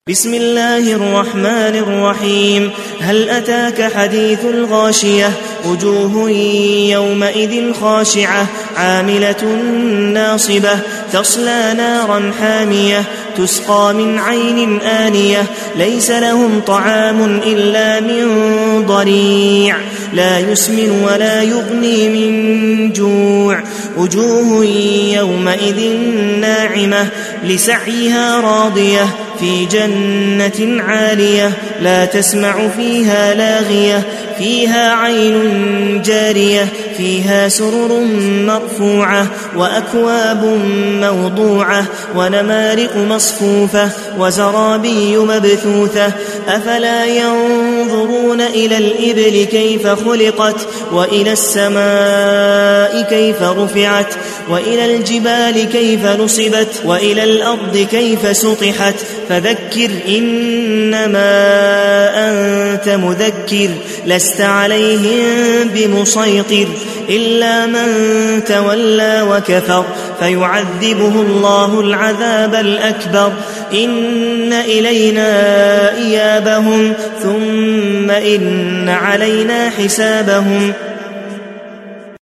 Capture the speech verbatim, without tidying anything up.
بسم الله الرحمن الرحيم. هل أتاك حديث الغاشية؟ وجوه يومئذ خاشعة عاملة ناصبة تصلى نارا حامية تسقى من عين آنية ليس لهم طعام إلا من ضريع لا يسمن ولا يغني من جوع. وجوه يومئذ ناعمة لسعيها راضية في جنة عالية لا تسمع فيها لاغية فيها عين جارية فيها سرر مرفوعة وأكواب موضوعة ونمارق مصفوفة وزرابي مبثوثة. أفلا ينظرون إلى الإبل كيف خلقت وإلى السماء كيف رفعت وإلى الجبال كيف نصبت وإلى الأرض كيف سطحت. فذكر إنما أنت مذكر لست عليهم بمسيطر إلا من تولى وكفر فيعذبه الله العذاب الأكبر. إن إلينا إيابهم ثم إن علينا حسابهم.